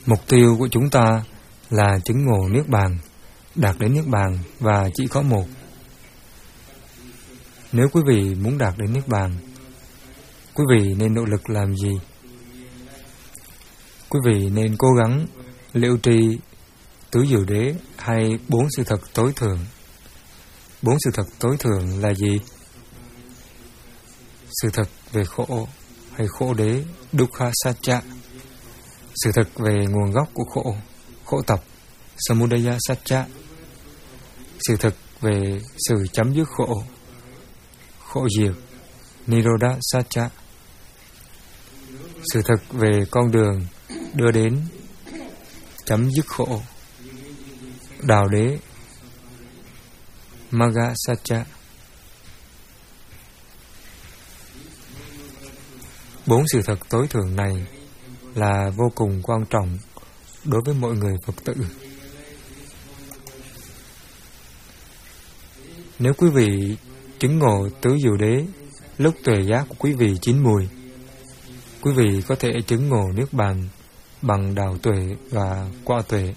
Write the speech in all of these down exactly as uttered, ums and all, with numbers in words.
Mục tiêu của chúng ta là chứng ngộ Niết Bàn, đạt đến Niết Bàn và chỉ có một. Nếu quý vị muốn đạt đến Niết Bàn, quý vị nên nỗ lực làm gì? Quý vị nên cố gắng liễu tri tứ diệu đế hay bốn sự thật tối thượng. Bốn sự thật tối thượng là gì? Sự thật về khổ hay khổ đế, dukkha satcha. Sự thật về nguồn gốc của khổ, khổ tập, samudaya satcha. Sự thật về sự chấm dứt khổ, khổ diệt, nirodha satcha. Sự thật về con đường đưa đến chấm dứt khổ, đạo đế, magga satcha. Bốn sự thật tối thượng này là vô cùng quan trọng đối với mọi người Phật tử. Nếu quý vị chứng ngộ tứ diệu đế lúc tuệ giác của quý vị chín mùi, quý vị có thể chứng ngộ Niết Bàn bằng đạo tuệ và quả tuệ.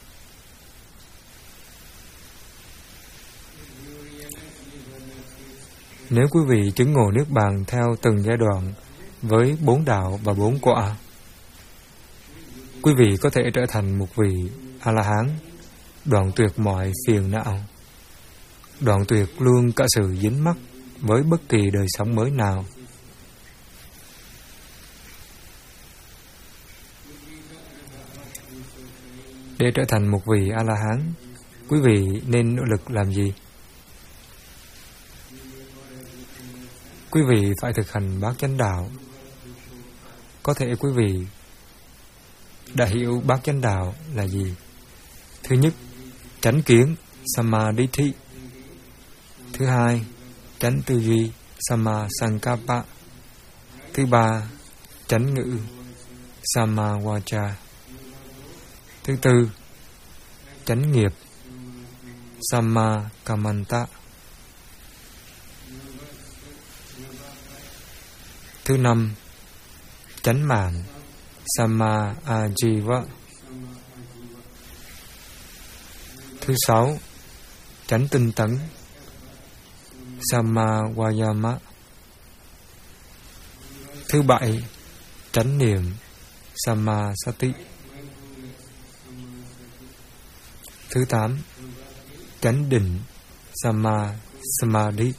Nếu quý vị chứng ngộ Niết Bàn theo từng giai đoạn với bốn đạo và bốn quả, quý vị có thể trở thành một vị A-la-hán, đoạn tuyệt mọi phiền não, đoạn tuyệt luôn cả sự dính mắc với bất kỳ đời sống mới nào. Để trở thành một vị A-la-hán, quý vị nên nỗ lực làm gì? Quý vị phải thực hành bát chánh đạo. Có thể quý vị đã hiểu bát chánh đạo là gì. Thứ nhất, chánh kiến, samadhi. Thứ hai, chánh tư duy, samma sankappa. Thứ ba, chánh ngữ, samma vacha. Thứ tư, chánh nghiệp, samma kammanta. Thứ năm, chánh mạng, samma ajiva. Thứ sáu, chánh tinh tấn, samma vayama. Thứ bảy, chánh niệm, samma sati. Thứ tám, chánh định, samma samadhi.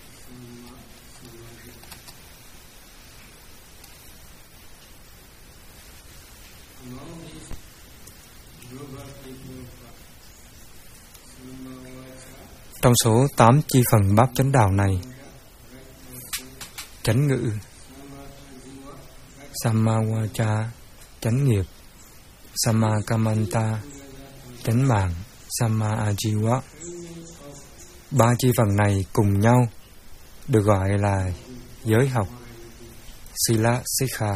Trong số tám chi phần bát chánh đạo này, chánh ngữ, samma vacha, chánh nghiệp, samma kammanta, chánh mạng, samma ajiva, ba chi phần này cùng nhau được gọi là giới học, sila sikha.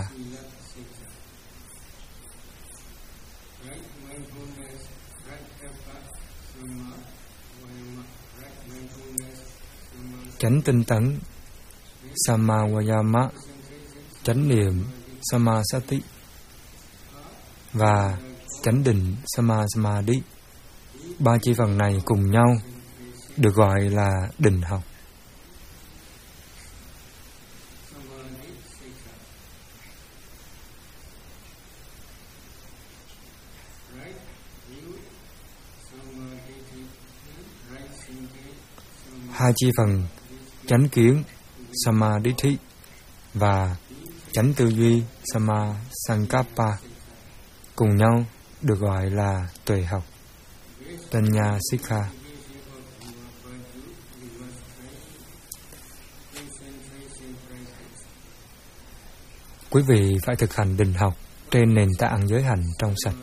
Chánh tinh tấn, samma vayama, chánh niệm, samma sati, và chánh định, samma samadhi. Ba chi phần này cùng nhau được gọi là định học. Hai chi phần chánh kiến, samadhi, và chánh tư duy, samma sankappa, cùng nhau được gọi là tuệ học, Panya Sikha. Quý vị phải thực hành định học trên nền tảng giới hạnh trong sạch.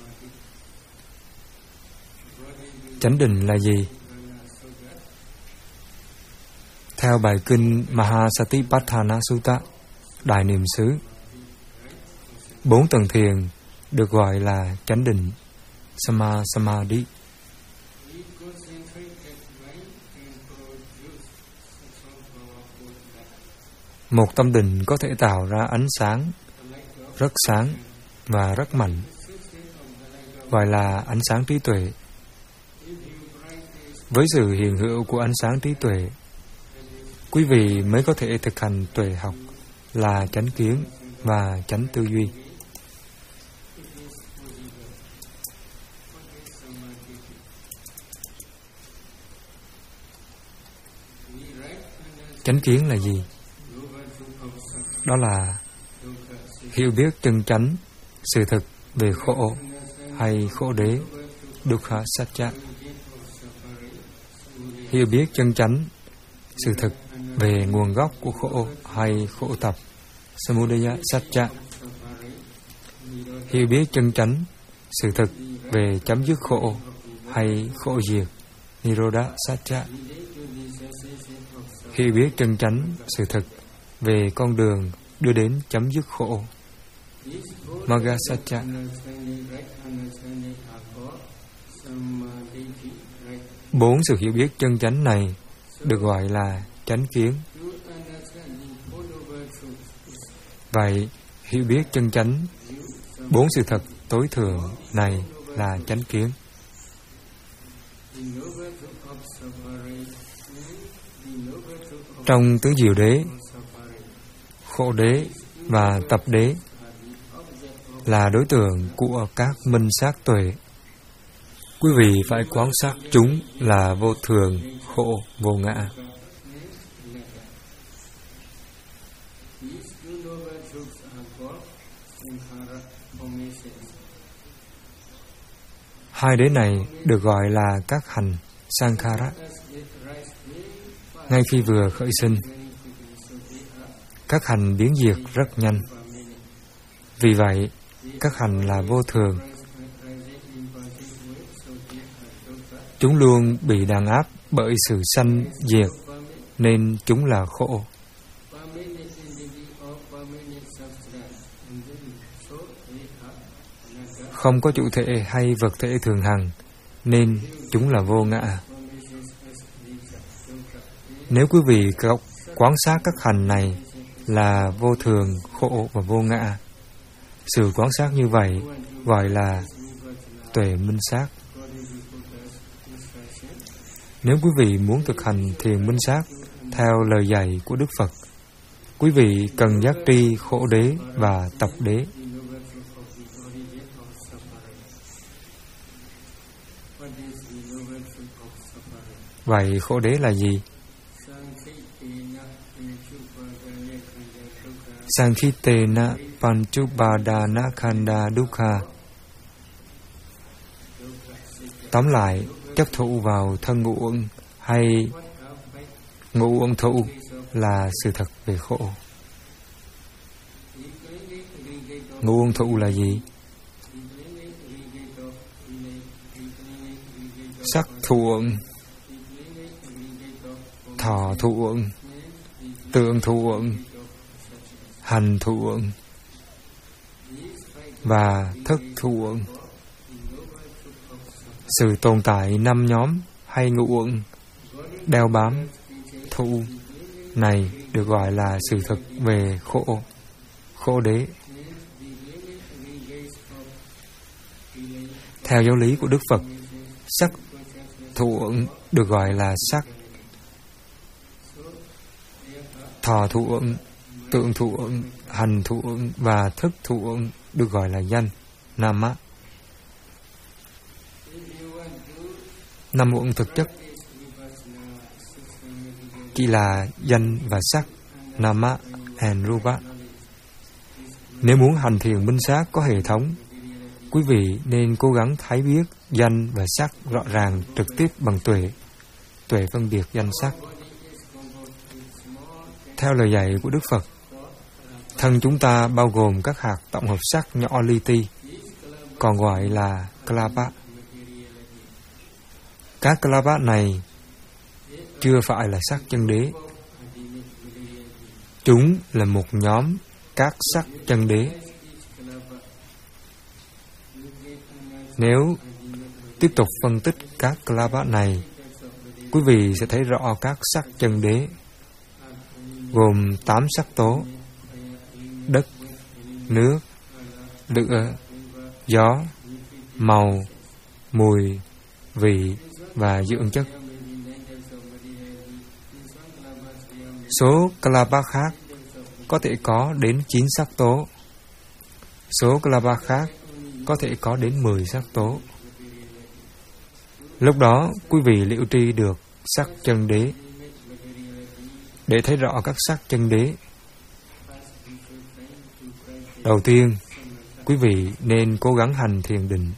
Chánh định là gì? Theo bài kinh Mahasatipatthana Sutta, Đại Niệm xứ, bốn tầng thiền được gọi là chánh định, Samma Samadhi. Một tâm định có thể tạo ra ánh sáng rất sáng và rất mạnh. gọi là ánh sáng trí tuệ. Với sự hiện hữu của ánh sáng trí tuệ, quý vị mới có thể thực hành tuệ học là chánh kiến và chánh tư duy. Chánh kiến là gì? Đó là hiểu biết chân chánh sự thực về khổ hay khổ đế, dukkha satcha. Hiểu biết chân chánh sự thực về nguồn gốc của khổ hay khổ tập, samudaya satcha. Hiểu biết chân chánh sự thực về chấm dứt khổ hay khổ diệt, nirodha satcha. Hiểu biết chân chánh sự thực về con đường đưa đến chấm dứt khổ, magga satcha. Bốn sự hiểu biết chân chánh này được gọi là chánh kiến. Vậy, hiểu biết chân chánh bốn sự thật tối thượng này là chánh kiến. Trong tứ diệu đế, khổ đế và tập đế là đối tượng của các minh sát tuệ. Quý vị phải quán sát chúng là vô thường, khổ, vô ngã. Hai đế này được gọi là các hành sankhara. Ngay khi vừa khởi sinh, các hành biến diệt rất nhanh. Vì vậy, các hành là vô thường. Chúng luôn bị đàn áp bởi sự sanh diệt, nên chúng là khổ. Không có chủ thể hay vật thể thường hằng, nên chúng là vô ngã. Nếu quý vị quán sát các hành này là vô thường, khổ và vô ngã, sự quán sát như vậy gọi là tuệ minh sát. Nếu quý vị muốn thực hành thiền minh sát theo lời dạy của Đức Phật, quý vị cần giác tri khổ đế và tập đế. Vậy khổ đế là gì? Sankhitena panchupadana khanda dukkha. Tóm lại, chấp thụ vào thân ngũ uẩn hay ngũ uẩn thụ là sự thật về khổ. Ngũ uẩn thụ là gì? Sắc thụ uẩn, thọ thụ uẩn, tượng thụ uẩn, hành thụ uẩn và thức thụ uẩn. Sự tồn tại năm nhóm hay ngũ uẩn đeo bám thụ này được gọi là sự thực về khổ, khổ đế. Theo giáo lý của Đức Phật, sắc thụ uẩn được gọi là sắc, thọ thụ uẩn, tượng thụ uẩn, hành thụ uẩn và thức thụ uẩn được gọi là danh, nama. Năm uẩn thực chất chỉ là danh và sắc, nama and rupa. Nếu muốn hành thiền minh sát có hệ thống, quý vị nên cố gắng thấy biết danh và sắc rõ ràng trực tiếp bằng tuệ, tuệ phân biệt danh sắc. Theo lời dạy của Đức Phật, thân chúng ta bao gồm các hạt tổng hợp sắc nhỏ li ti, còn gọi là kalapa. Các kalapa này chưa phải là sắc chân đế. Chúng là một nhóm các sắc chân đế. Nếu tiếp tục phân tích các kalapa này, quý vị sẽ thấy rõ các sắc chân đế gồm tám sắc tố: đất, nước, lửa, gió, màu, mùi, vị và dưỡng chất. Số kalapa khác có thể có đến chín sắc tố. Số kalapa khác có thể có đến mười sắc tố. Lúc đó, quý vị liễu tri được sắc chân đế. Để thấy rõ các sắc chân đế, đầu tiên, quý vị nên cố gắng hành thiền định.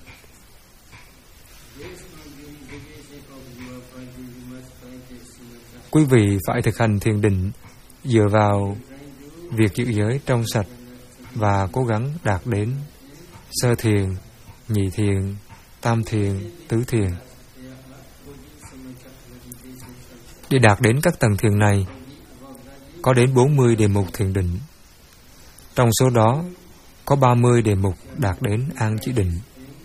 Quý vị phải thực hành thiền định dựa vào việc giữ giới trong sạch và cố gắng đạt đến sơ thiền, nhị thiền, tam thiền, tứ thiền. Để đạt đến các tầng thiền này, có đến bốn mươi đề mục thiền định. Trong số đó, có ba mươi đề mục đạt đến an chỉ định.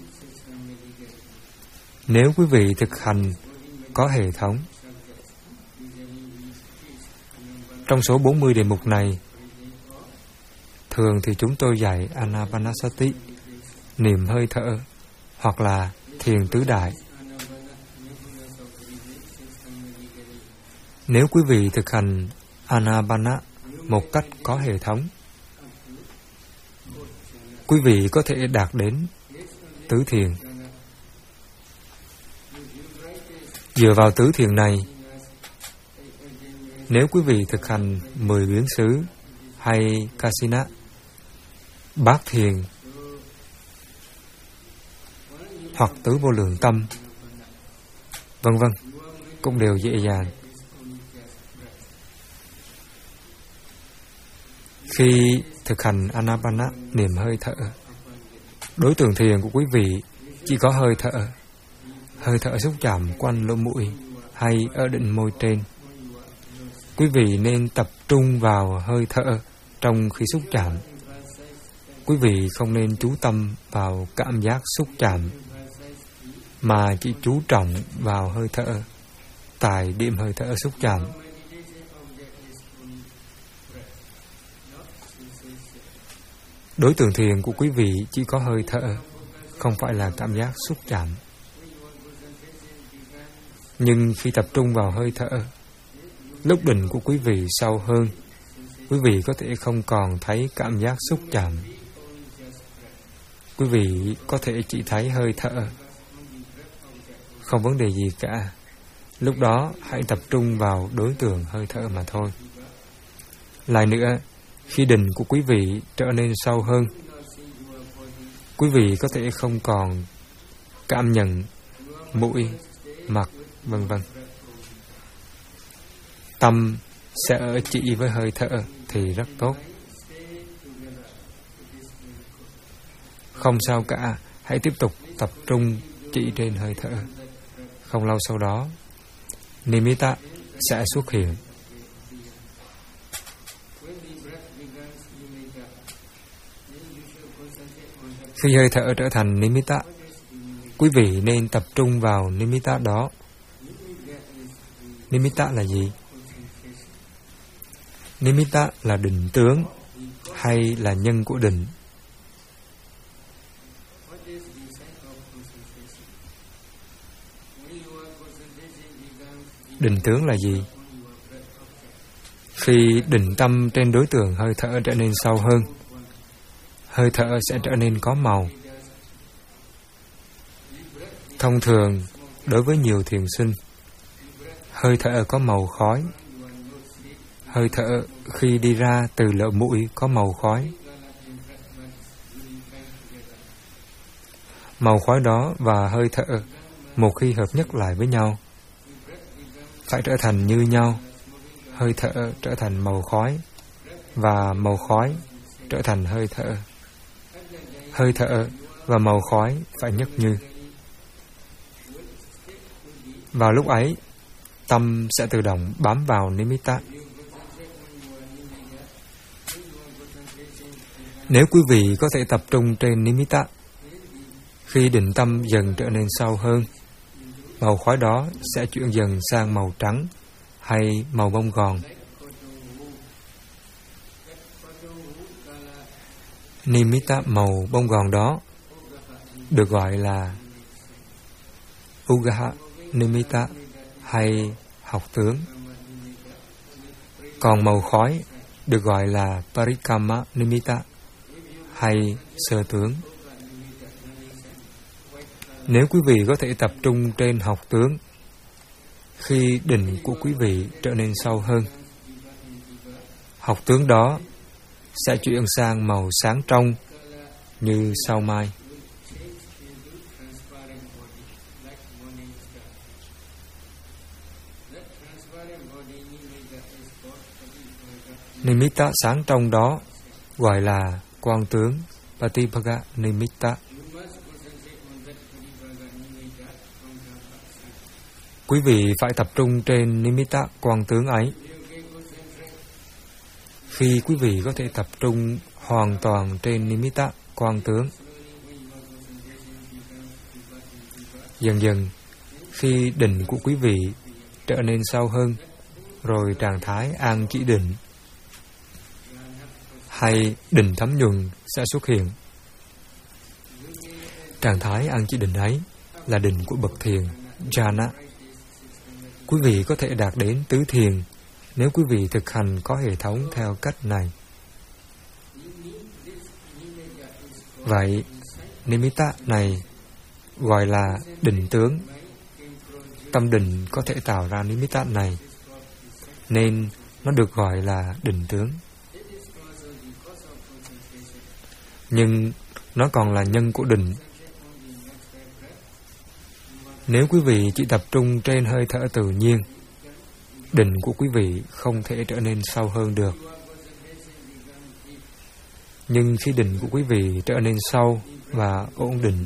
Nếu quý vị thực hành có hệ thống, trong số bốn mươi đề mục này, thường thì chúng tôi dạy Anapanasati, niệm hơi thở, hoặc là thiền tứ đại. Nếu quý vị thực hành Anapana một cách có hệ thống, quý vị có thể đạt đến tứ thiền. Dựa vào tứ thiền này, nếu quý vị thực hành mười biến xứ hay Kasina, bát thiền hoặc tứ vô lượng tâm, vân vân, cũng đều dễ dàng. Khi thực hành Anapana, niệm hơi thở, đối tượng thiền của quý vị chỉ có hơi thở, hơi thở xúc chạm quanh lỗ mũi hay ở đỉnh môi trên. Quý vị nên tập trung vào hơi thở trong khi xúc chạm. Quý vị không nên chú tâm vào cảm giác xúc chạm, mà chỉ chú trọng vào hơi thở tại điểm hơi thở xúc chạm. Đối tượng thiền của quý vị chỉ có hơi thở, không phải là cảm giác xúc chạm. Nhưng khi tập trung vào hơi thở, lúc định của quý vị sâu hơn, quý vị có thể không còn thấy cảm giác xúc chạm. Quý vị có thể chỉ thấy hơi thở, không vấn đề gì cả. Lúc đó hãy tập trung vào đối tượng hơi thở mà thôi. Lại nữa, khi định của quý vị trở nên sâu hơn, quý vị có thể không còn cảm nhận mũi, mặt, vân vân. Tâm sẽ ở chỉ với hơi thở thì rất tốt. Không sao cả, hãy tiếp tục tập trung chỉ trên hơi thở. Không lâu sau đó, Nimitta sẽ xuất hiện. Khi hơi thở trở thành Nimitta, quý vị nên tập trung vào Nimitta đó. Nimitta là gì? Nimitta là định tướng hay là nhân của định. Định tướng là gì? Khi định tâm trên đối tượng hơi thở trở nên sâu hơn, hơi thở sẽ trở nên có màu. Thông thường, đối với nhiều thiền sinh, hơi thở có màu khói. Hơi thở khi đi ra từ lỗ mũi có màu khói. Màu khói đó và hơi thở, một khi hợp nhất lại với nhau, phải trở thành như nhau. Hơi thở trở thành màu khói, và màu khói trở thành hơi thở. Hơi thở và màu khói phải nhất như. Vào lúc ấy, tâm sẽ tự động bám vào Nimitta. Nếu quý vị có thể tập trung trên Nimitta, khi định tâm dần trở nên sâu hơn, màu khói đó sẽ chuyển dần sang màu trắng hay màu bông gòn. Nimitta màu bông gòn đó được gọi là Ugaha Nimitta hay học tướng. Còn màu khói được gọi là Parikama Nimitta hay sơ tướng. Nếu quý vị có thể tập trung trên học tướng, khi định của quý vị trở nên sâu hơn, học tướng đó sẽ chuyển sang màu sáng trong như sao mai. Nimitta sáng trong đó gọi là quang tướng Patibhaga Nimitta. Quý vị phải tập trung trên Nimitta quang tướng ấy. Khi quý vị có thể tập trung hoàn toàn trên Nimitta quang tướng, dần dần khi định của quý vị trở nên sâu hơn, rồi trạng thái an chỉ định hay định thấm nhuần sẽ xuất hiện. Trạng thái an chỉ định ấy là định của bậc thiền jhana. Quý vị có thể đạt đến tứ thiền nếu quý vị thực hành có hệ thống theo cách này. Vậy, Nimitta này gọi là định tướng. Tâm định có thể tạo ra Nimitta này, nên nó được gọi là định tướng. Nhưng nó còn là nhân của định. Nếu quý vị chỉ tập trung trên hơi thở tự nhiên, định của quý vị không thể trở nên sâu hơn được. Nhưng khi định của quý vị trở nên sâu và ổn định,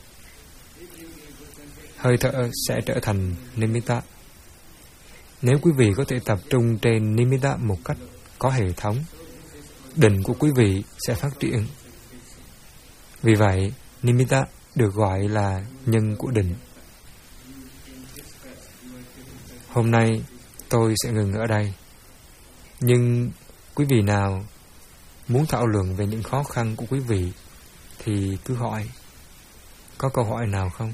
hơi thở sẽ trở thành Nimitta. Nếu quý vị có thể tập trung trên Nimitta một cách có hệ thống, định của quý vị sẽ phát triển. Vì vậy, Nimitta được gọi là nhân của định. Hôm nay tôi sẽ ngừng ở đây. Nhưng quý vị nào muốn thảo luận về những khó khăn của quý vị thì cứ hỏi. Có câu hỏi nào không?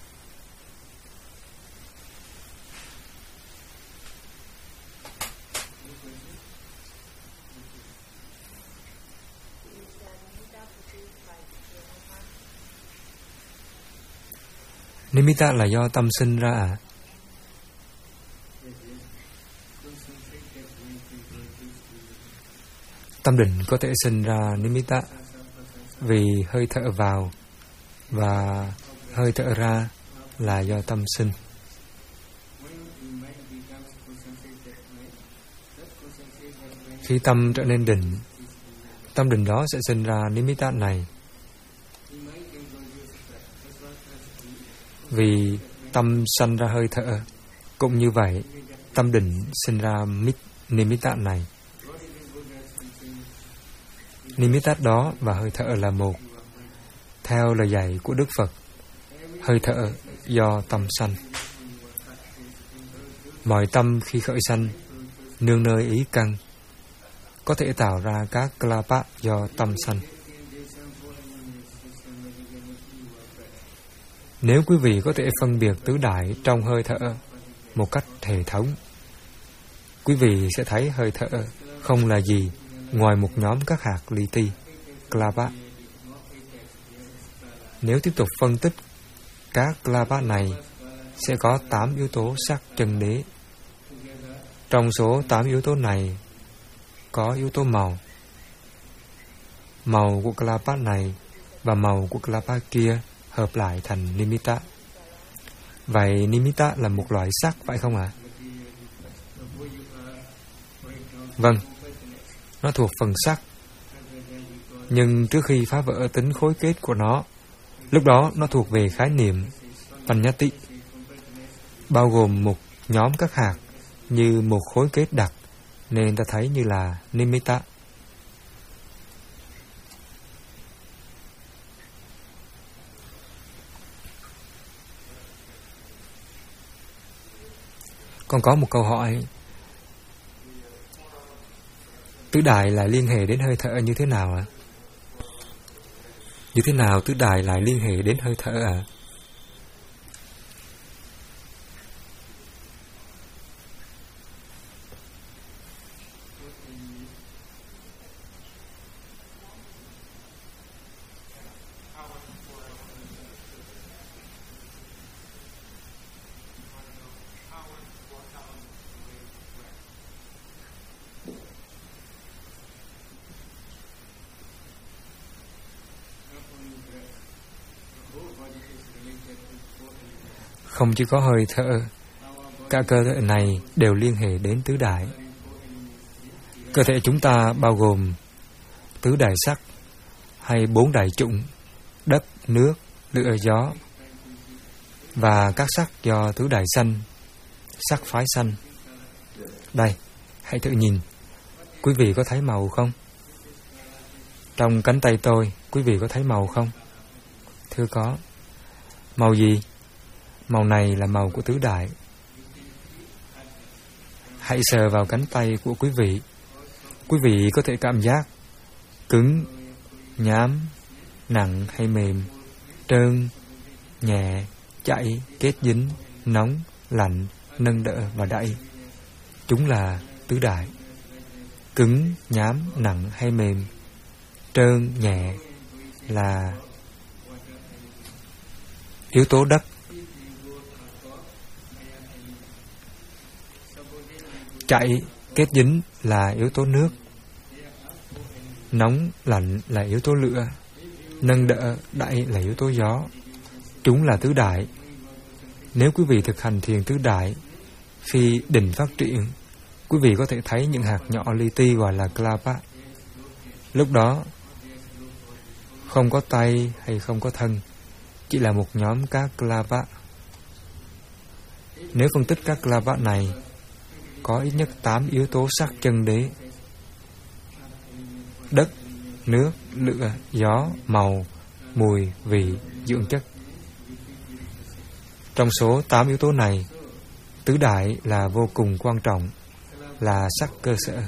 Nimitta là do tâm sinh ra à? Tâm định có thể sinh ra Nimitta vì hơi thở vào và hơi thở ra là do tâm sinh. Khi tâm trở nên định, tâm định đó sẽ sinh ra Nimitta này. Vì tâm sanh ra hơi thở, cũng như vậy, tâm định sinh ra Nimitta này. Nimitta đó và hơi thở là một. Theo lời dạy của Đức Phật, hơi thở do tâm sanh. Mọi tâm khi khởi sanh, nương nơi ý căn, có thể tạo ra các kalapa do tâm sanh. Nếu quý vị có thể phân biệt tứ đại trong hơi thở một cách hệ thống, quý vị sẽ thấy hơi thở không là gì ngoài một nhóm các hạt li ti, kalapa. Nếu tiếp tục phân tích các kalapa này, sẽ có tám yếu tố sắc chân đế. Trong số tám yếu tố này, có yếu tố màu. Màu của kalapa này và màu của kalapa kia hợp lại thành Nimitta. Vậy Nimitta là một loại sắc, phải không ạ? À? Vâng, nó thuộc phần sắc. Nhưng trước khi phá vỡ tính khối kết của nó, lúc đó nó thuộc về khái niệm Panyati, bao gồm một nhóm các hạt như một khối kết đặc, nên ta thấy như là Nimitta. Còn có một câu hỏi, tứ đại lại liên hệ đến hơi thở như thế nào ạ? À? Như thế nào tứ đại lại liên hệ đến hơi thở ạ? À? Không chỉ có hơi thở, cả cơ thể này đều liên hệ đến tứ đại. Cơ thể chúng ta bao gồm tứ đại sắc hay bốn đại chủng: đất, nước, lửa, gió, và các sắc do tứ đại sanh, sắc phái sanh. Đây, hãy thử nhìn. Quý vị có thấy màu không? Trong cánh tay tôi, quý vị có thấy màu không? Thưa có. Màu gì? Màu này là màu của tứ đại. Hãy sờ vào cánh tay của quý vị. Quý vị có thể cảm giác cứng, nhám, nặng hay mềm, trơn, nhẹ, chảy, kết dính, nóng, lạnh, nâng đỡ và đẩy. Chúng là tứ đại. Cứng, nhám, nặng hay mềm, trơn, nhẹ là yếu tố đất. Chảy, kết dính là yếu tố nước. Nóng, lạnh là yếu tố lửa. Nâng đỡ, đẩy là yếu tố gió. Chúng là tứ đại. Nếu quý vị thực hành thiền tứ đại, khi định phát triển, quý vị có thể thấy những hạt nhỏ li ti gọi là klapa. Lúc đó, không có tay hay không có thân, chỉ là một nhóm các klapa. Nếu phân tích các klapa này, có ít nhất tám yếu tố sắc chân đế: đất, nước, lửa, gió, màu, mùi, vị, dưỡng chất. Trong số tám yếu tố này, tứ đại là vô cùng quan trọng, là sắc cơ sở.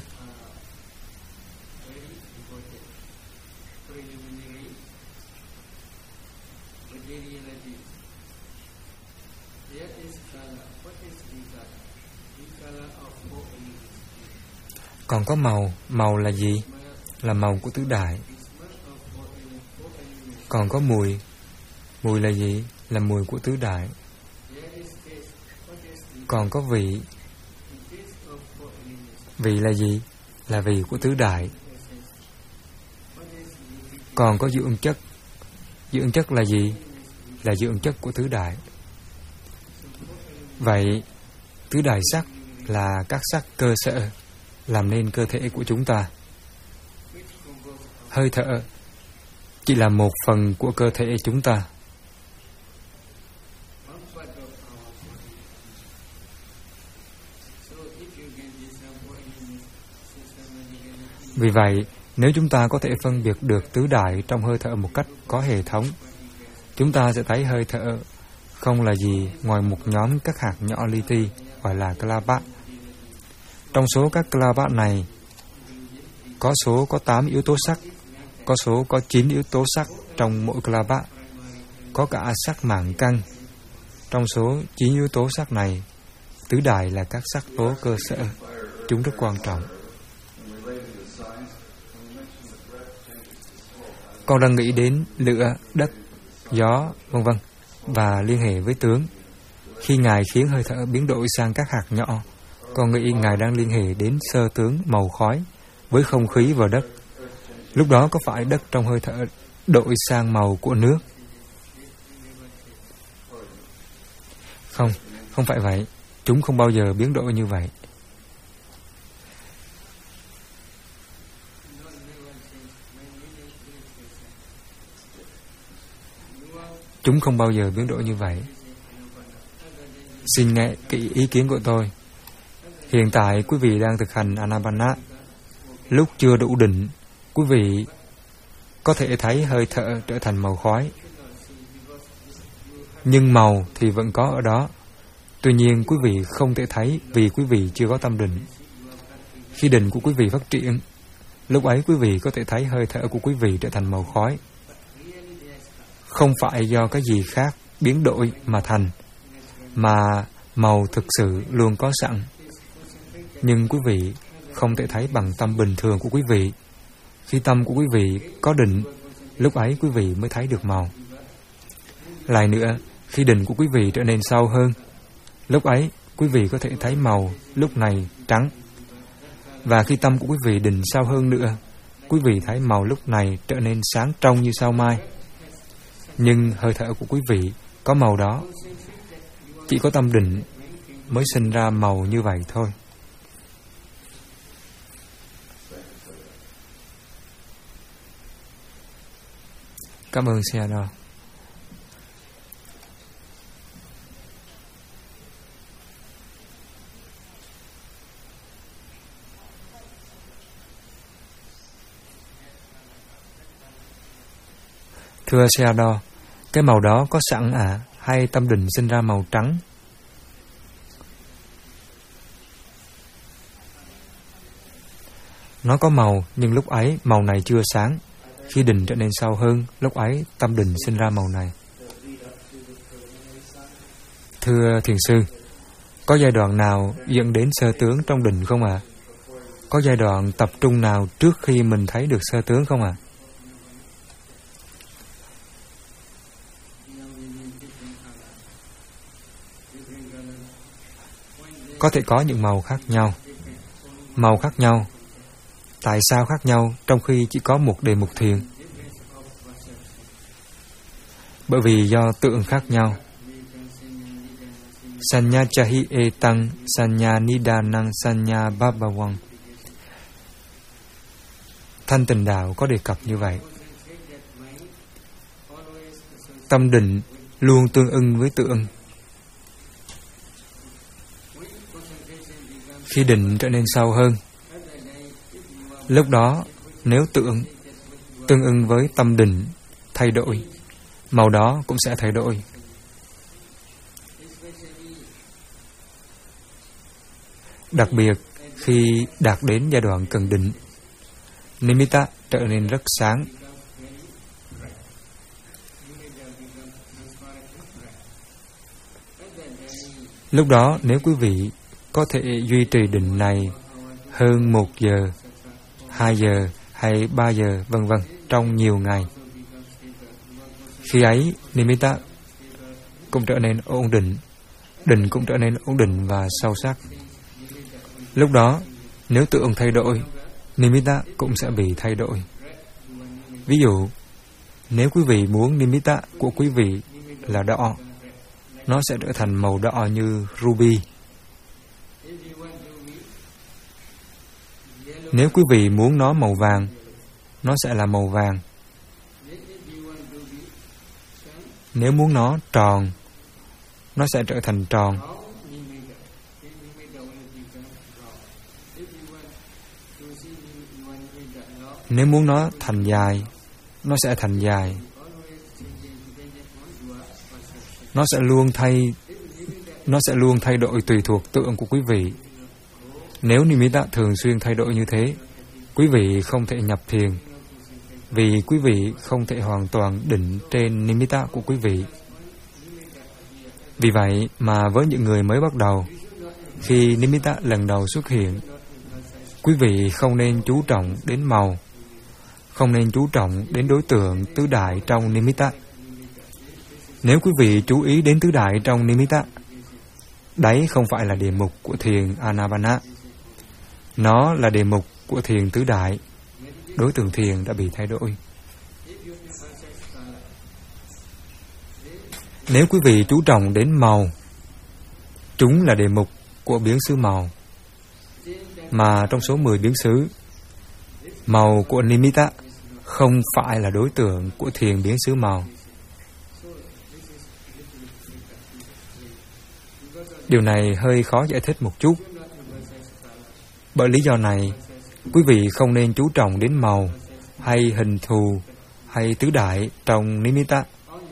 Còn có màu, màu là gì? Là màu của tứ đại. Còn có mùi, mùi là gì? Là mùi của tứ đại. Còn có vị, vị là gì? Là vị của tứ đại. Còn có dưỡng chất, dưỡng chất là gì? Là dưỡng chất của tứ đại. Vậy, tứ đại sắc là các sắc cơ sở làm nên cơ thể của chúng ta. Hơi thở chỉ là một phần của cơ thể chúng ta. Vì vậy, nếu chúng ta có thể phân biệt được tứ đại trong hơi thở một cách có hệ thống, chúng ta sẽ thấy hơi thở không là gì ngoài một nhóm các hạt nhỏ li ti gọi là klapa. Trong số các klapa này, có số có tám yếu tố sắc, có số có chín yếu tố sắc trong mỗi klapa, có cả sắc mạng căn. Trong số chín yếu tố sắc này, tứ đại là các sắc tố cơ sở. Chúng rất quan trọng. Con đang nghĩ đến lửa, đất, gió, vân vân và liên hệ với tướng. Khi Ngài khiến hơi thở biến đổi sang các hạt nhỏ, con nghĩ Ngài đang liên hệ đến sơ tướng màu khói với không khí và đất. Lúc đó có phải đất trong hơi thở đổi sang màu của nước? Không, không phải vậy. Chúng không bao giờ biến đổi như vậy. Chúng không bao giờ biến đổi như vậy. Xin nghe kỹ ý kiến của tôi. Hiện tại quý vị đang thực hành Anapana. Lúc chưa đủ định, quý vị có thể thấy hơi thở trở thành màu khói. Nhưng màu thì vẫn có ở đó. Tuy nhiên quý vị không thể thấy vì quý vị chưa có tâm định. Khi định của quý vị phát triển, lúc ấy quý vị có thể thấy hơi thở của quý vị trở thành màu khói. không phải do cái gì khác biến đổi mà thành, mà màu thực sự luôn có sẵn. Nhưng quý vị không thể thấy bằng tâm bình thường của quý vị. Khi tâm của quý vị có định, lúc ấy quý vị mới thấy được màu. Lại nữa, khi định của quý vị trở nên sâu hơn, lúc ấy quý vị có thể thấy màu lúc này trắng. Và khi tâm của quý vị định sâu hơn nữa, quý vị thấy màu lúc này trở nên sáng trong như sao mai. Nhưng hơi thở của quý vị có màu đó. Chỉ có tâm định mới sinh ra màu như vậy thôi. Cảm ơn Seano. Thưa Seado, cái màu đó có sẵn à, hay tâm định sinh ra màu trắng? Nó có màu, nhưng lúc ấy màu này chưa sáng. Khi định trở nên sâu hơn, lúc ấy tâm định sinh ra màu này. Thưa thiền sư, có giai đoạn nào dẫn đến sơ tướng trong định không ạ? À? Có giai đoạn tập trung nào trước khi mình thấy được sơ tướng không ạ? À? Có thể có những màu khác nhau. Màu khác nhau. Tại sao khác nhau trong khi chỉ có một đề mục thiền? Bởi vì do tượng khác nhau. Sanya chahi e tăng, sanya nidanang, sanya babawang. Thanh Tịnh Đạo có đề cập như vậy. Tâm định luôn tương ưng với tượng. Khi định trở nên sâu hơn, lúc đó nếu tượng tương ưng với tâm định thay đổi, màu đó cũng sẽ thay đổi. Đặc biệt khi đạt đến giai đoạn cần định, nimitta trở nên rất sáng. Lúc đó nếu quý vị có thể duy trì định này hơn một giờ, hai giờ hay ba giờ vân vân trong nhiều ngày, khi ấy nimitta cũng trở nên ổn định, định cũng trở nên ổn định và sâu sắc. Lúc đó nếu tượng thay đổi, nimitta cũng sẽ bị thay đổi. Ví dụ, nếu quý vị muốn nimitta của quý vị là đỏ, nó sẽ trở thành màu đỏ như ruby. Nếu quý vị muốn nó màu vàng, nó sẽ là màu vàng. Nếu muốn nó tròn, nó sẽ trở thành tròn. Nếu muốn nó thành dài, nó sẽ thành dài. Nó sẽ luôn thay Nó sẽ luôn thay đổi tùy thuộc tượng của quý vị. Nếu nimitta thường xuyên thay đổi như thế, quý vị không thể nhập thiền, vì quý vị không thể hoàn toàn định trên nimitta của quý vị. Vì vậy mà với những người mới bắt đầu, khi nimitta lần đầu xuất hiện, quý vị không nên chú trọng đến màu, không nên chú trọng đến đối tượng tứ đại trong nimitta. Nếu quý vị chú ý đến tứ đại trong nimitta, đấy không phải là đề mục của thiền Anapana. Nó là đề mục của thiền tứ đại. Đối tượng thiền đã bị thay đổi. Nếu quý vị chú trọng đến màu, chúng là đề mục của biến xứ màu. Mà trong số mười biến xứ, màu của nimitta không phải là đối tượng của thiền biến xứ màu. Điều này hơi khó giải thích một chút. Bởi lý do này, quý vị không nên chú trọng đến màu, hay hình thù, hay tứ đại trong nimitta.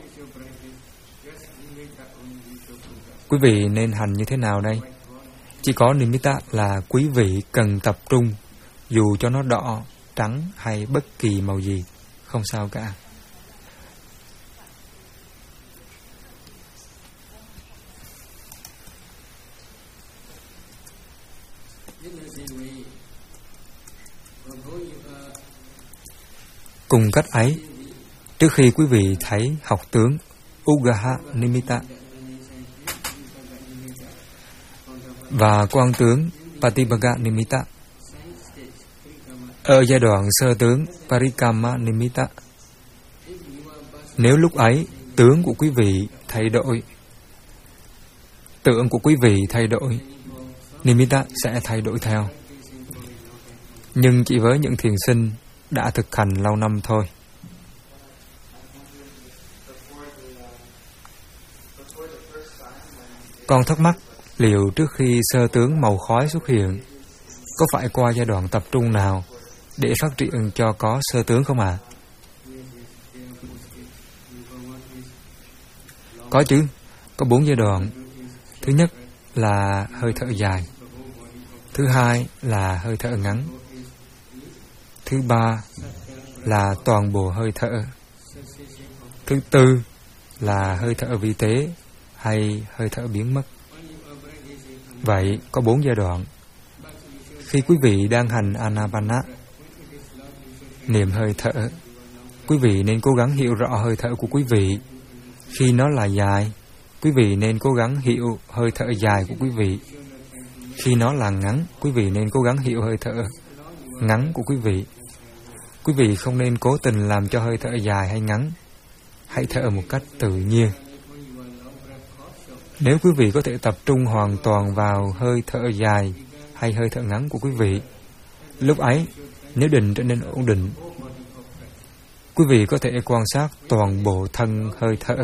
Quý vị nên hành như thế nào đây? Chỉ có nimitta là quý vị cần tập trung, dù cho nó đỏ, trắng hay bất kỳ màu gì, không sao cả. Cùng cách ấy, trước khi quý vị thấy học tướng Ugaha Nimitta và quan tướng Patibhaga Nimitta, ở giai đoạn sơ tướng Parikama Nimitta, nếu lúc ấy tướng của quý vị thay đổi, tưởng của quý vị thay đổi, Nimitta sẽ thay đổi theo. Nhưng chỉ với những thiền sinh đã thực hành lâu năm thôi. Con thắc mắc liệu trước khi sơ tướng màu khói xuất hiện, có phải qua giai đoạn tập trung nào để phát triển cho có sơ tướng không ạ? À? Có chứ, có bốn giai đoạn. Thứ nhất là hơi thở dài. Thứ hai là hơi thở ngắn. Thứ ba là toàn bộ hơi thở. Thứ tư là hơi thở vi tế hay hơi thở biến mất. Vậy có bốn giai đoạn. Khi quý vị đang hành Anapana, niệm hơi thở, quý vị nên cố gắng hiểu rõ hơi thở của quý vị. Khi nó là dài, quý vị nên cố gắng hiểu hơi thở dài của quý vị. Khi nó là ngắn, quý vị nên cố gắng hiểu hơi thở ngắn của quý vị. Quý vị không nên cố tình làm cho hơi thở dài hay ngắn. Hãy thở một cách tự nhiên. Nếu quý vị có thể tập trung hoàn toàn vào hơi thở dài hay hơi thở ngắn của quý vị, lúc ấy, nếu định trở nên ổn định, quý vị có thể quan sát toàn bộ thân hơi thở.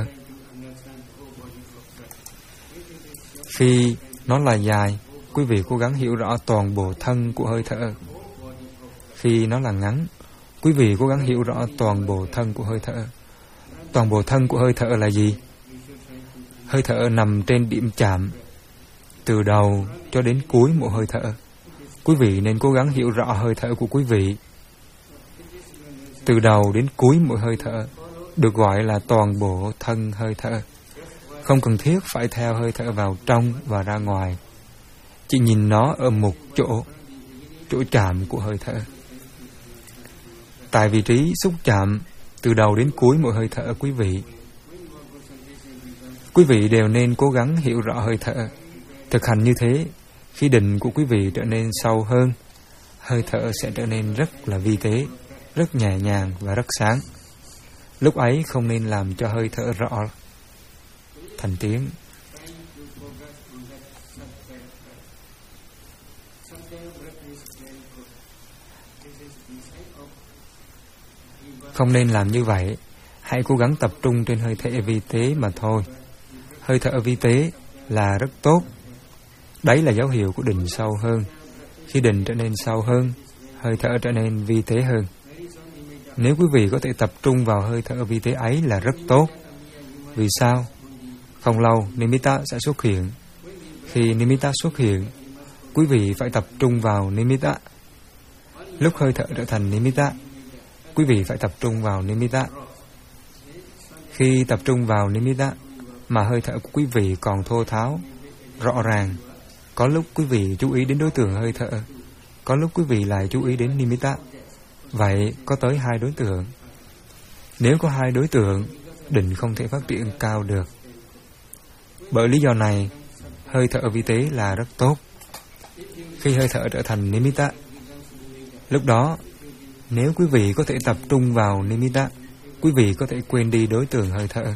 Khi nó là dài, quý vị cố gắng hiểu rõ toàn bộ thân của hơi thở. Khi nó là ngắn, quý vị cố gắng hiểu rõ toàn bộ thân của hơi thở. Toàn bộ thân của hơi thở là gì? Hơi thở nằm trên điểm chạm, từ đầu cho đến cuối một hơi thở. Quý vị nên cố gắng hiểu rõ hơi thở của quý vị. Từ đầu đến cuối một hơi thở được gọi là toàn bộ thân hơi thở. Không cần thiết phải theo hơi thở vào trong và ra ngoài. Chỉ nhìn nó ở một chỗ, chỗ chạm của hơi thở. Tại vị trí xúc chạm, từ đầu đến cuối một hơi thở quý vị. Quý vị đều nên cố gắng hiểu rõ hơi thở. Thực hành như thế, khi định của quý vị trở nên sâu hơn, hơi thở sẽ trở nên rất là vi tế, rất nhẹ nhàng và rất sáng. Lúc ấy không nên làm cho hơi thở rõ thành tiếng. Không nên làm như vậy. Hãy cố gắng tập trung trên hơi thở vi tế mà thôi. Hơi thở vi tế là rất tốt. Đấy là dấu hiệu của định sâu hơn. Khi định trở nên sâu hơn, hơi thở trở nên vi tế hơn. Nếu quý vị có thể tập trung vào hơi thở vi tế ấy là rất tốt. Vì sao? Không lâu, Nimitta sẽ xuất hiện. Khi Nimitta xuất hiện, quý vị phải tập trung vào Nimitta. Lúc hơi thở trở thành Nimitta, quý vị phải tập trung vào Nimitta. Khi tập trung vào Nimitta, mà hơi thở của quý vị còn thô tháo, rõ ràng, có lúc quý vị chú ý đến đối tượng hơi thở, có lúc quý vị lại chú ý đến Nimitta. Vậy có tới hai đối tượng. Nếu có hai đối tượng, định không thể phát triển cao được. Bởi lý do này, hơi thở vi tế là rất tốt. Khi hơi thở trở thành Nimitta, lúc đó, nếu quý vị có thể tập trung vào Nimitta, quý vị có thể quên đi đối tượng hơi thở.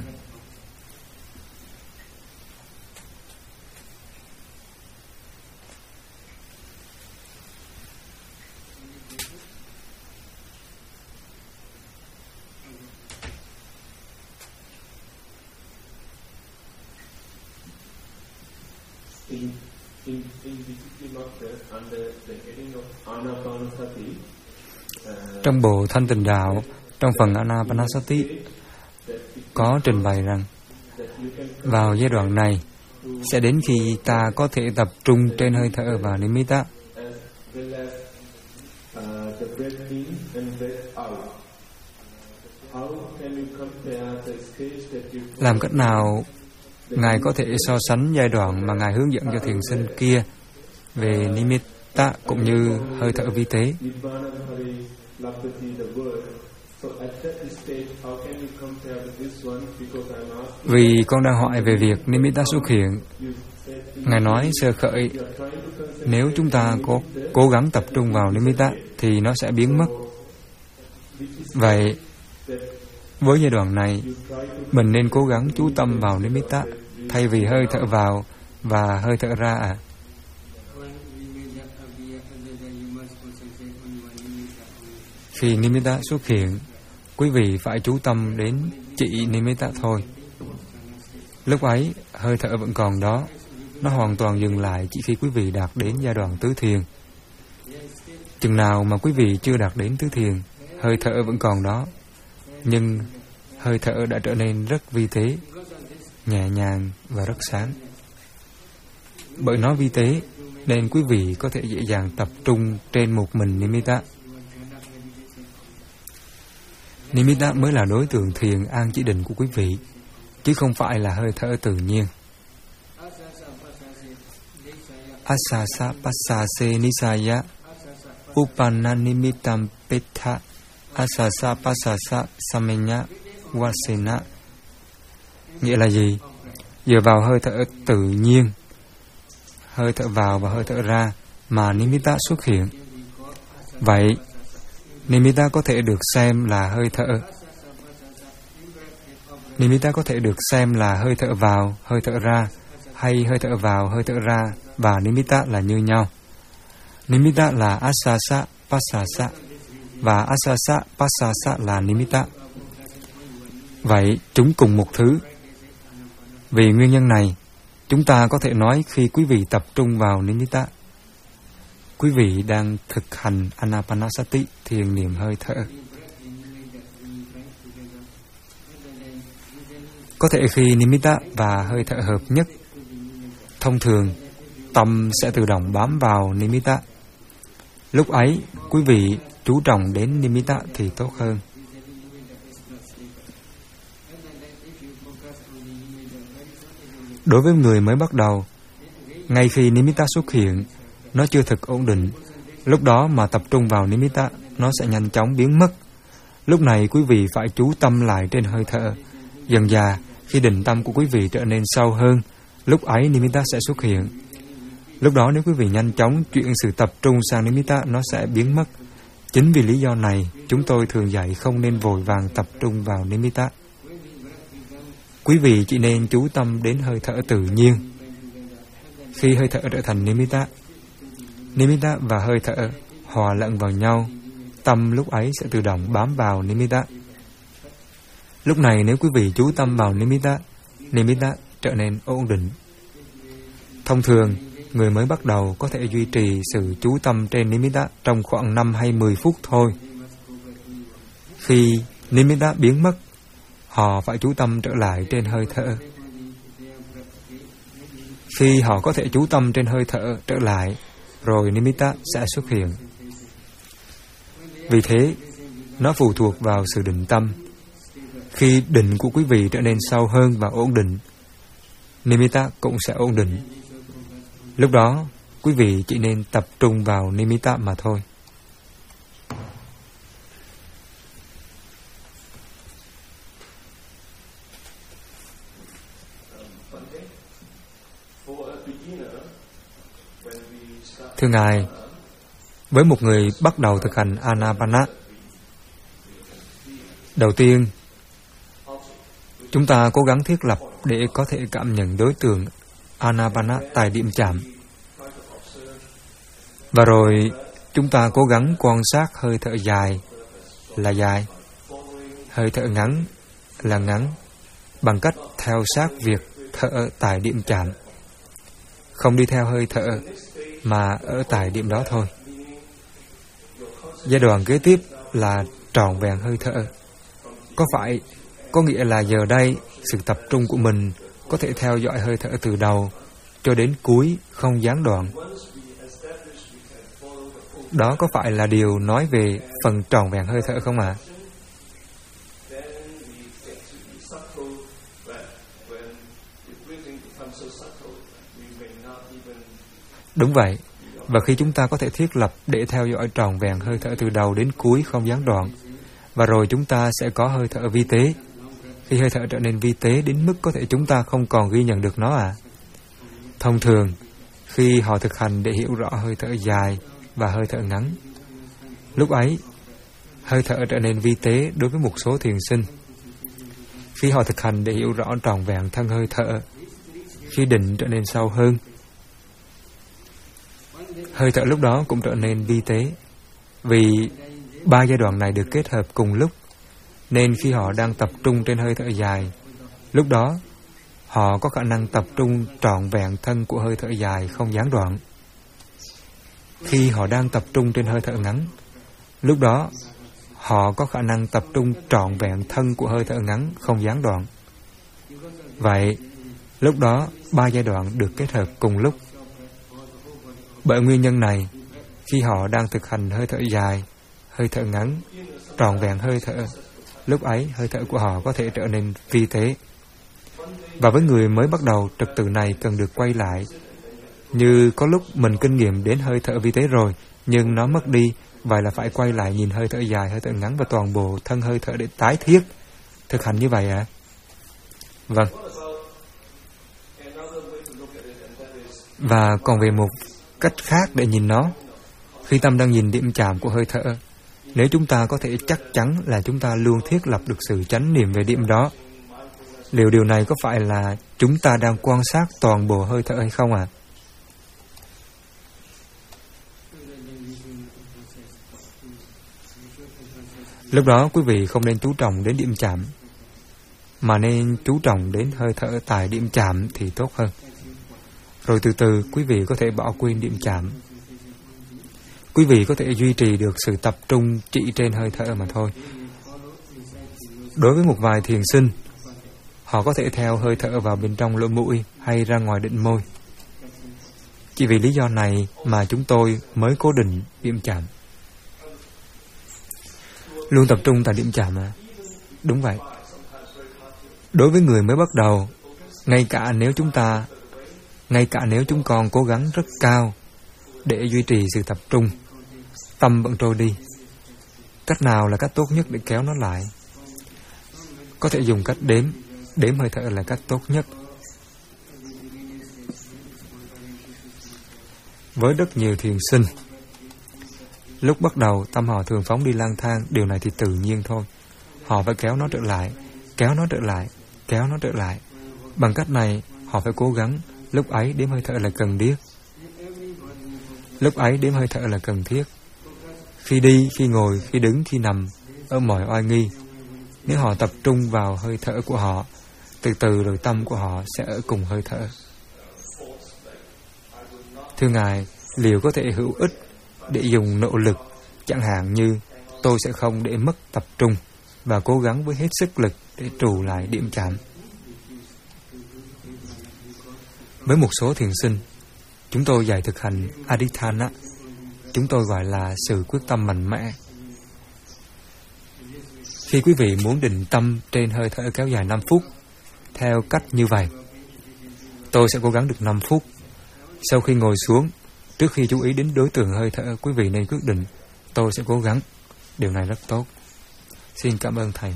In, in, in under the heading of Anapanasati, uh, trong bộ Thanh Tịnh Đạo, trong phần Anapanasati, có trình bày rằng vào giai đoạn này sẽ đến khi ta có thể tập trung trên hơi thở và Nimitta. Làm cách nào Ngài có thể so sánh giai đoạn mà Ngài hướng dẫn cho thiền sinh kia về Nimit nimitta cũng như hơi thở vi tế. Vì con đang hỏi về việc nimitta xuất hiện, Ngài nói sơ khởi, nếu chúng ta có cố gắng tập trung vào nimitta thì nó sẽ biến mất. Vậy, với giai đoạn này, mình nên cố gắng chú tâm vào nimitta thay vì hơi thở vào và hơi thở ra à? Khi nimitta xuất hiện, quý vị phải chú tâm đến chỉ nimitta thôi. Lúc ấy, hơi thở vẫn còn đó. Nó hoàn toàn dừng lại chỉ khi quý vị đạt đến giai đoạn tứ thiền. Chừng nào mà quý vị chưa đạt đến tứ thiền, hơi thở vẫn còn đó. Nhưng hơi thở đã trở nên rất vi tế, nhẹ nhàng và rất sáng. Bởi nó vi tế, nên quý vị có thể dễ dàng tập trung trên một mình nimitta. Nimitta mới là đối tượng thiền an chỉ định của quý vị, chứ không phải là hơi thở tự nhiên. Asasa pasase nisaya upanna nimittam petha asasa pasasa samenya vasena. Nghĩa là gì? Dựa vào hơi thở tự nhiên, hơi thở vào và hơi thở ra mà nimitta xuất hiện. Vậy, nimitta có thể được xem là hơi thở. Nimitta có thể được xem là hơi thở vào, hơi thở ra, hay hơi thở vào, hơi thở ra và nimitta là như nhau. Nimitta là asasa, pasasa và asasa, pasasa là nimitta. Vậy, chúng cùng một thứ. Vì nguyên nhân này, chúng ta có thể nói khi quý vị tập trung vào nimitta, quý vị đang thực hành anapanasati, thiền niệm hơi thở. Có thể khi nimitta và hơi thở hợp nhất, thông thường, tâm sẽ tự động bám vào nimitta. Lúc ấy, quý vị chú trọng đến nimitta thì tốt hơn. Đối với người mới bắt đầu, ngay khi nimitta xuất hiện, nó chưa thực ổn định. Lúc đó mà tập trung vào nimitta, nó sẽ nhanh chóng biến mất. Lúc này quý vị phải chú tâm lại trên hơi thở. Dần dà, khi định tâm của quý vị trở nên sâu hơn, lúc ấy nimitta sẽ xuất hiện. Lúc đó nếu quý vị nhanh chóng chuyển sự tập trung sang nimitta, nó sẽ biến mất. Chính vì lý do này, chúng tôi thường dạy không nên vội vàng tập trung vào nimitta. Quý vị chỉ nên chú tâm đến hơi thở tự nhiên. Khi hơi thở trở thành nimitta, nimitta và hơi thở hòa lẫn vào nhau, tâm lúc ấy sẽ tự động bám vào nimitta. Lúc này nếu quý vị chú tâm vào nimitta, nimitta trở nên ổn định. Thông thường, người mới bắt đầu có thể duy trì sự chú tâm trên nimitta trong khoảng năm hay mười phút thôi. Khi nimitta biến mất, họ phải chú tâm trở lại trên hơi thở. Khi họ có thể chú tâm trên hơi thở trở lại, rồi nimitta sẽ xuất hiện. Vì thế, nó phụ thuộc vào sự định tâm. Khi định của quý vị trở nên sâu hơn và ổn định, nimitta cũng sẽ ổn định. Lúc đó, quý vị chỉ nên tập trung vào nimitta mà thôi. Thưa Ngài, với một người bắt đầu thực hành Anapana, đầu tiên, chúng ta cố gắng thiết lập để có thể cảm nhận đối tượng Anapana tại điểm chạm. Và rồi, chúng ta cố gắng quan sát hơi thở dài là dài, hơi thở ngắn là ngắn, bằng cách theo sát việc thở tại điểm chạm. Không đi theo hơi thở, mà ở tại điểm đó thôi. Giai đoạn kế tiếp là trọn vẹn hơi thở. Có phải, có nghĩa là giờ đây, sự tập trung của mình có thể theo dõi hơi thở từ đầu cho đến cuối, không gián đoạn. Đó có phải là điều nói về phần trọn vẹn hơi thở không ạ? À? Đúng vậy. Và khi chúng ta có thể thiết lập để theo dõi trọn vẹn hơi thở từ đầu đến cuối không gián đoạn, và rồi chúng ta sẽ có hơi thở vi tế. Khi hơi thở trở nên vi tế đến mức có thể chúng ta không còn ghi nhận được nó à? Thông thường, khi họ thực hành để hiểu rõ hơi thở dài và hơi thở ngắn, lúc ấy, hơi thở trở nên vi tế đối với một số thiền sinh. Khi họ thực hành để hiểu rõ trọn vẹn thân hơi thở, khi định trở nên sâu hơn, hơi thở lúc đó cũng trở nên vi tế. Vì ba giai đoạn này được kết hợp cùng lúc, nên khi họ đang tập trung trên hơi thở dài, lúc đó họ có khả năng tập trung trọn vẹn thân của hơi thở dài không gián đoạn. Khi họ đang tập trung trên hơi thở ngắn, lúc đó họ có khả năng tập trung trọn vẹn thân của hơi thở ngắn không gián đoạn. Vậy, lúc đó ba giai đoạn được kết hợp cùng lúc. Bởi nguyên nhân này, khi họ đang thực hành hơi thở dài, hơi thở ngắn, trọn vẹn hơi thở, lúc ấy hơi thở của họ có thể trở nên vi tế. Và với người mới bắt đầu, trật tự này cần được quay lại. Như có lúc mình kinh nghiệm đến hơi thở vi tế rồi, nhưng nó mất đi, vậy là phải quay lại nhìn hơi thở dài, hơi thở ngắn và toàn bộ thân hơi thở để tái thiết. Thực hành như vậy ạ? À? Vâng. Và còn về một cách khác để nhìn nó, khi tâm đang nhìn điểm chạm của hơi thở, nếu chúng ta có thể chắc chắn là chúng ta luôn thiết lập được sự chánh niệm về điểm đó, liệu điều này có phải là chúng ta đang quan sát toàn bộ hơi thở hay không ạ? À? Lúc đó quý vị không nên chú trọng đến điểm chạm, mà nên chú trọng đến hơi thở tại điểm chạm thì tốt hơn. Rồi từ từ quý vị có thể bỏ quên điểm chạm. Quý vị có thể duy trì được sự tập trung chỉ trên hơi thở mà thôi. Đối với một vài thiền sinh, họ có thể theo hơi thở vào bên trong lỗ mũi hay ra ngoài định môi. Chỉ vì lý do này mà chúng tôi mới cố định điểm chạm. Luôn tập trung tại điểm chạm à? Đúng vậy. Đối với người mới bắt đầu, ngay cả nếu chúng ta, ngay cả nếu chúng con cố gắng rất cao để duy trì sự tập trung, tâm vẫn trôi đi. Cách nào là cách tốt nhất để kéo nó lại? Có thể dùng cách đếm, đếm hơi thở là cách tốt nhất. Với rất nhiều thiền sinh, lúc bắt đầu tâm họ thường phóng đi lang thang, điều này thì tự nhiên thôi. Họ phải kéo nó trở lại, kéo nó trở lại, kéo nó trở lại. Bằng cách này, họ phải cố gắng, lúc ấy đếm hơi thở là cần thiết. Lúc ấy đếm hơi thở là cần thiết. Khi đi, khi ngồi, khi đứng, khi nằm, ở mọi oai nghi, nếu họ tập trung vào hơi thở của họ, từ từ rồi tâm của họ sẽ ở cùng hơi thở. Thưa Ngài, liệu có thể hữu ích để dùng nỗ lực, chẳng hạn như tôi sẽ không để mất tập trung và cố gắng với hết sức lực để trụ lại điểm chạm? Với một số thiền sinh, chúng tôi dạy thực hành Adhitthana, chúng tôi gọi là sự quyết tâm mạnh mẽ. Khi quý vị muốn định tâm trên hơi thở kéo dài năm phút, theo cách như vậy, tôi sẽ cố gắng được năm phút. Sau khi ngồi xuống, trước khi chú ý đến đối tượng hơi thở, quý vị nên quyết định, tôi sẽ cố gắng. Điều này rất tốt. Xin cảm ơn Thầy.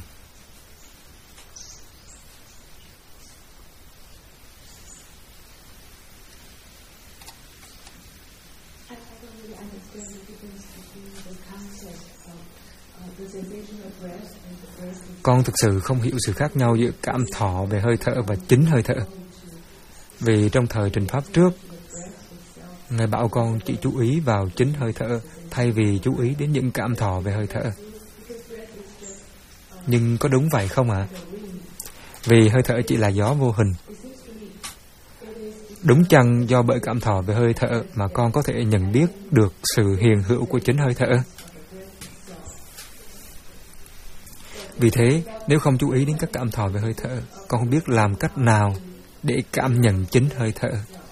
Con thực sự không hiểu sự khác nhau giữa cảm thọ về hơi thở và chính hơi thở. Vì trong thời trình Pháp trước, Ngài bảo con chỉ chú ý vào chính hơi thở thay vì chú ý đến những cảm thọ về hơi thở. Nhưng có đúng vậy không ạ? À? Vì hơi thở chỉ là gió vô hình. Đúng chăng do bởi cảm thọ về hơi thở mà con có thể nhận biết được sự hiện hữu của chính hơi thở? Vì thế, nếu không chú ý đến các cảm thọ về hơi thở, con không biết làm cách nào để cảm nhận chính hơi thở.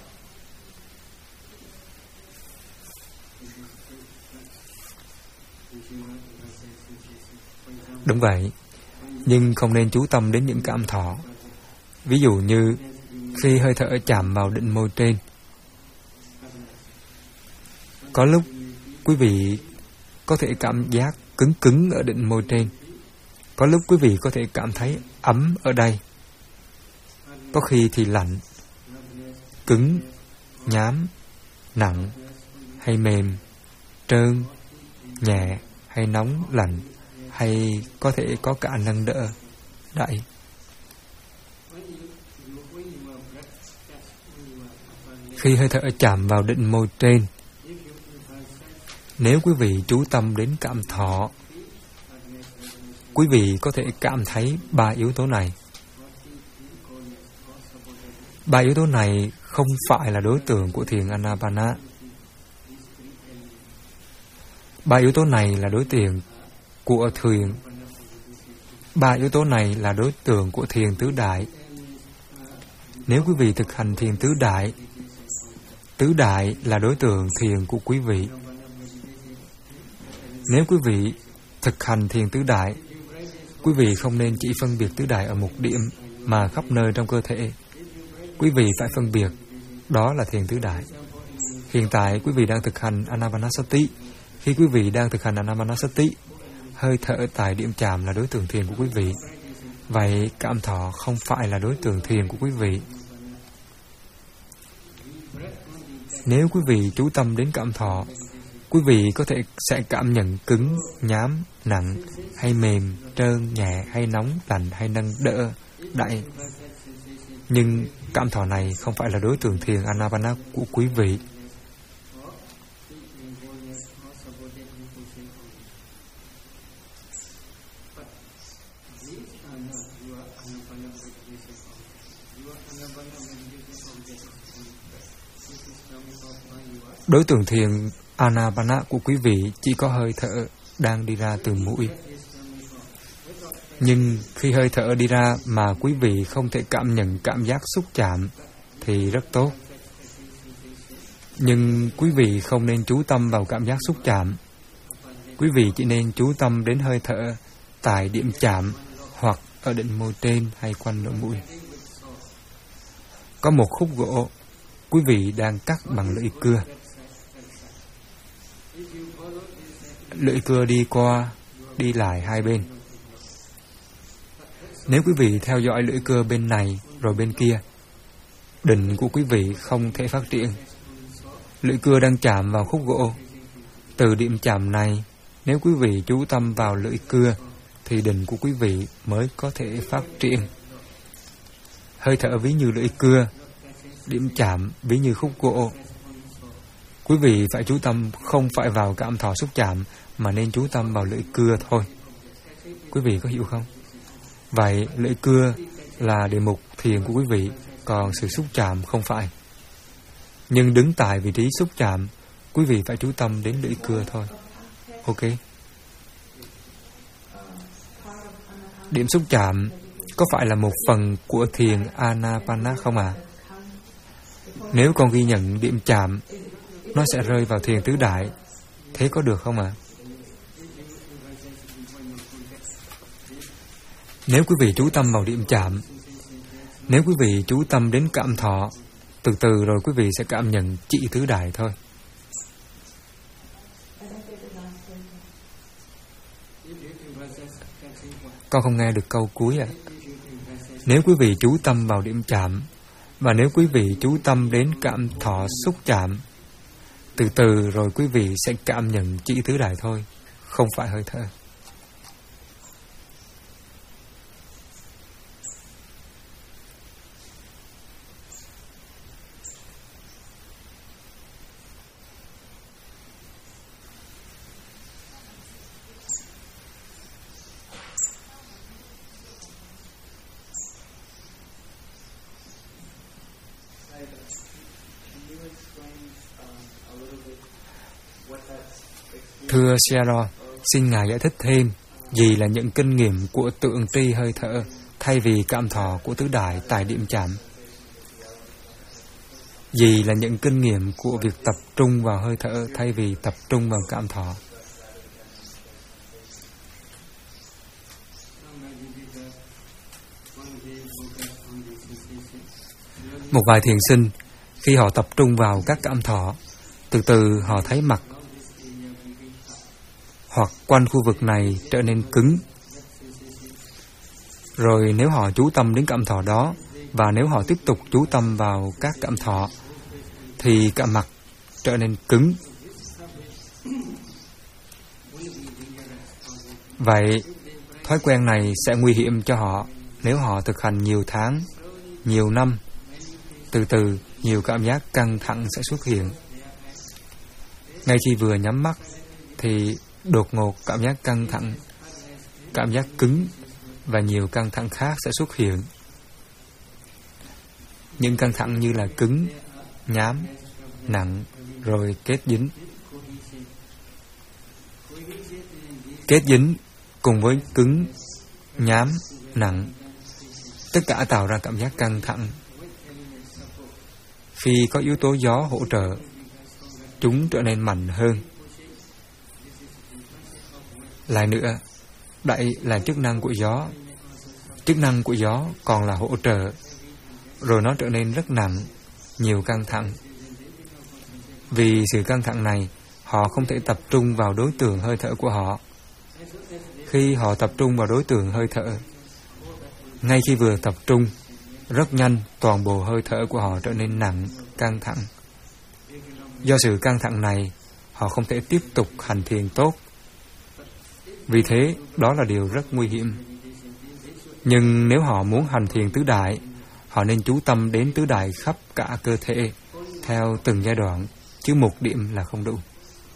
Đúng vậy, nhưng không nên chú tâm đến những cảm thọ. Ví dụ như khi hơi thở chạm vào định môi trên, Có lúc quý vị có thể cảm giác cứng cứng ở đỉnh môi trên. Có lúc quý vị có thể cảm thấy ấm ở đây. Có khi thì lạnh, cứng, nhám, nặng hay mềm, trơn, nhẹ hay nóng, lạnh, hay có thể có cả nâng đỡ, đẩy. Khi hơi thở chạm vào đỉnh môi trên, nếu quý vị chú tâm đến cảm thọ, quý vị có thể cảm thấy ba yếu tố này. Ba yếu tố này không phải là đối tượng của thiền Anapana. Ba yếu tố này là đối tượng của thiền. Ba yếu tố này là đối tượng của thiền tứ đại. Nếu quý vị thực hành thiền tứ đại, tứ đại là đối tượng thiền của quý vị. Nếu quý vị thực hành thiền tứ đại, quý vị không nên chỉ phân biệt tứ đại ở một điểm mà khắp nơi trong cơ thể. Quý vị phải phân biệt, đó là thiền tứ đại. Hiện tại quý vị đang thực hành Anapanasati. Khi quý vị đang thực hành Anapanasati, hơi thở tại điểm chạm là đối tượng thiền của quý vị. Vậy cảm thọ không phải là đối tượng thiền của quý vị. Nếu quý vị chú tâm đến cảm thọ, quý vị có thể sẽ cảm nhận cứng, nhám, nặng, hay mềm, trơn, nhẹ, hay nóng, lạnh, hay nâng đỡ, đẩy. Nhưng cảm thọ này không phải là đối tượng thiền Anapana của quý vị. Đối tượng thiền Anapana của quý vị chỉ có hơi thở đang đi ra từ mũi. Nhưng khi hơi thở đi ra mà quý vị không thể cảm nhận cảm giác xúc chạm thì rất tốt. Nhưng quý vị không nên chú tâm vào cảm giác xúc chạm. Quý vị chỉ nên chú tâm đến hơi thở tại điểm chạm hoặc ở đỉnh môi trên hay quanh lỗ mũi. Có một khúc gỗ, quý vị đang cắt bằng lưỡi cưa. Lưỡi cưa đi qua, đi lại hai bên. Nếu quý vị theo dõi lưỡi cưa bên này rồi bên kia, định của quý vị không thể phát triển. Lưỡi cưa đang chạm vào khúc gỗ. Từ điểm chạm này, nếu quý vị chú tâm vào lưỡi cưa, thì định của quý vị mới có thể phát triển. Hơi thở ví như lưỡi cưa, điểm chạm ví như khúc gỗ. Quý vị phải chú tâm không phải vào cảm thọ xúc chạm, mà nên chú tâm vào lưỡi cưa thôi. Quý vị có hiểu không? Vậy lưỡi cưa là đề mục thiền của quý vị, còn sự xúc chạm không phải. Nhưng đứng tại vị trí xúc chạm, quý vị phải chú tâm đến lưỡi cưa thôi. Ok. Điểm xúc chạm có phải là một phần của thiền Anapana không ạ? À? Nếu con ghi nhận điểm chạm, nó sẽ rơi vào thiền tứ đại. Thế có được không ạ? À? Nếu quý vị chú tâm vào điểm chạm, nếu quý vị chú tâm đến cảm thọ, từ từ rồi quý vị sẽ cảm nhận chỉ tứ đại thôi. Con không nghe được câu cuối ạ. À. Nếu quý vị chú tâm vào điểm chạm, và nếu quý vị chú tâm đến cảm thọ xúc chạm, từ từ rồi quý vị sẽ cảm nhận chỉ tứ đại thôi, không phải hơi thở. Thưa Sierra, xin Ngài giải thích thêm gì là những kinh nghiệm của tượng tri hơi thở thay vì cảm thọ của tứ đại tại điểm chạm? Gì là những kinh nghiệm của việc tập trung vào hơi thở thay vì tập trung vào cảm thọ? Một vài thiền sinh, khi họ tập trung vào các cảm thọ, Từ từ họ thấy mặt hoặc quanh khu vực này trở nên cứng. Rồi nếu họ chú tâm đến cảm thọ đó, và nếu họ tiếp tục chú tâm vào các cảm thọ, thì cả mặt trở nên cứng. Vậy, thói quen này sẽ nguy hiểm cho họ nếu họ thực hành nhiều tháng, nhiều năm. Từ từ, nhiều cảm giác căng thẳng sẽ xuất hiện. Ngay khi vừa nhắm mắt, thì đột ngột cảm giác căng thẳng, cảm giác cứng và nhiều căng thẳng khác sẽ xuất hiện. Những căng thẳng như là cứng, nhám, nặng, rồi kết dính. Kết dính cùng với cứng, nhám, nặng, tất cả tạo ra cảm giác căng thẳng. Khi có yếu tố gió hỗ trợ, chúng trở nên mạnh hơn. Lại nữa, đây là chức năng của gió. Chức năng của gió còn là hỗ trợ, rồi nó trở nên rất nặng, nhiều căng thẳng. Vì sự căng thẳng này, họ không thể tập trung vào đối tượng hơi thở của họ. Khi họ tập trung vào đối tượng hơi thở, ngay khi vừa tập trung, rất nhanh toàn bộ hơi thở của họ trở nên nặng, căng thẳng. Do sự căng thẳng này, họ không thể tiếp tục hành thiền tốt. Vì thế, đó là điều rất nguy hiểm. Nhưng nếu họ muốn hành thiền tứ đại, họ nên chú tâm đến tứ đại khắp cả cơ thể, theo từng giai đoạn, chứ một điểm là không đủ.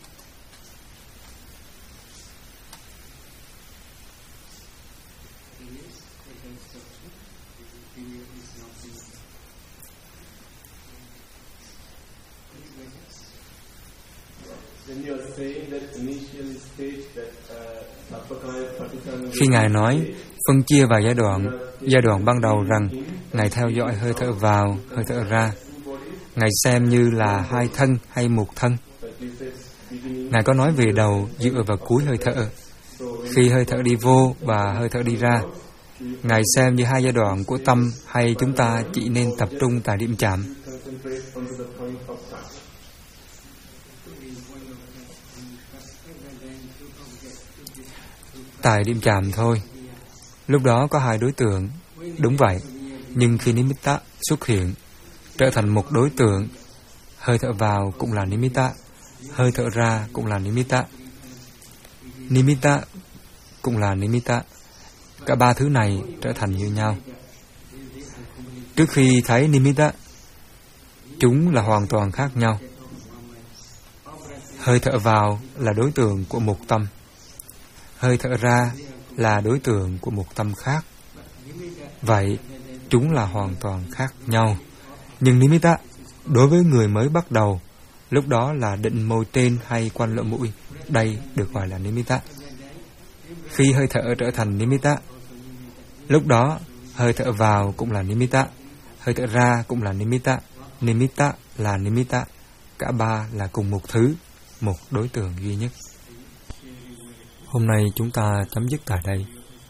Khi Ngài nói phân chia vào giai đoạn, giai đoạn ban đầu rằng Ngài theo dõi hơi thở vào, hơi thở ra, Ngài xem như là hai thân hay một thân. Ngài có nói về đầu, giữa và cuối hơi thở. Khi hơi thở đi vô và hơi thở đi ra, Ngài xem như hai giai đoạn của tâm, hay chúng ta chỉ nên tập trung tại điểm chạm. Tại điểm chạm thôi. Lúc đó có hai đối tượng. Đúng vậy. Nhưng khi nimitta xuất hiện, trở thành một đối tượng, hơi thở vào cũng là nimitta, hơi thở ra cũng là nimitta. Nimitta cũng là nimitta. Cả ba thứ này trở thành như nhau. Trước khi thấy nimitta, chúng là hoàn toàn khác nhau. Hơi thở vào là đối tượng của một tâm. Hơi thở ra là đối tượng của một tâm khác. Vậy, chúng là hoàn toàn khác nhau. Nhưng nimitta, đối với người mới bắt đầu, lúc đó là định môi tên hay quanh lỗ mũi, đây được gọi là nimitta. Khi hơi thở trở thành nimitta, lúc đó hơi thở vào cũng là nimitta, hơi thở ra cũng là nimitta. Nimitta là nimitta, cả ba là cùng một thứ, một đối tượng duy nhất. Hôm nay chúng ta chấm dứt tại đây.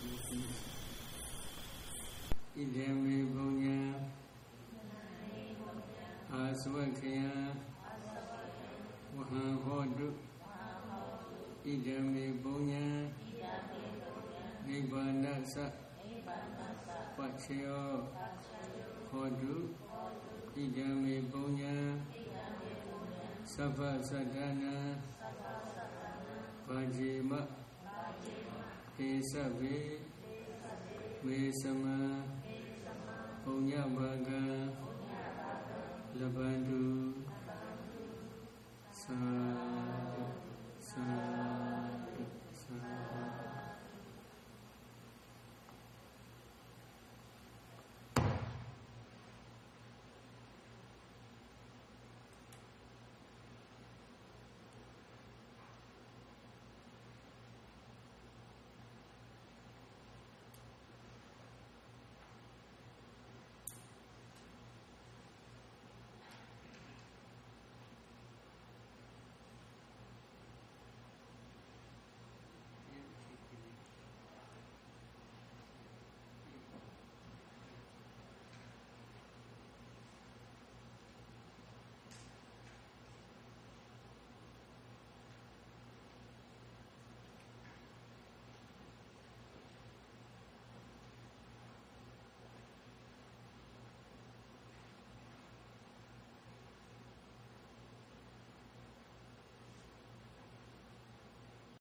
Vajima Kesave Vesama Punya Baga Labandu Sa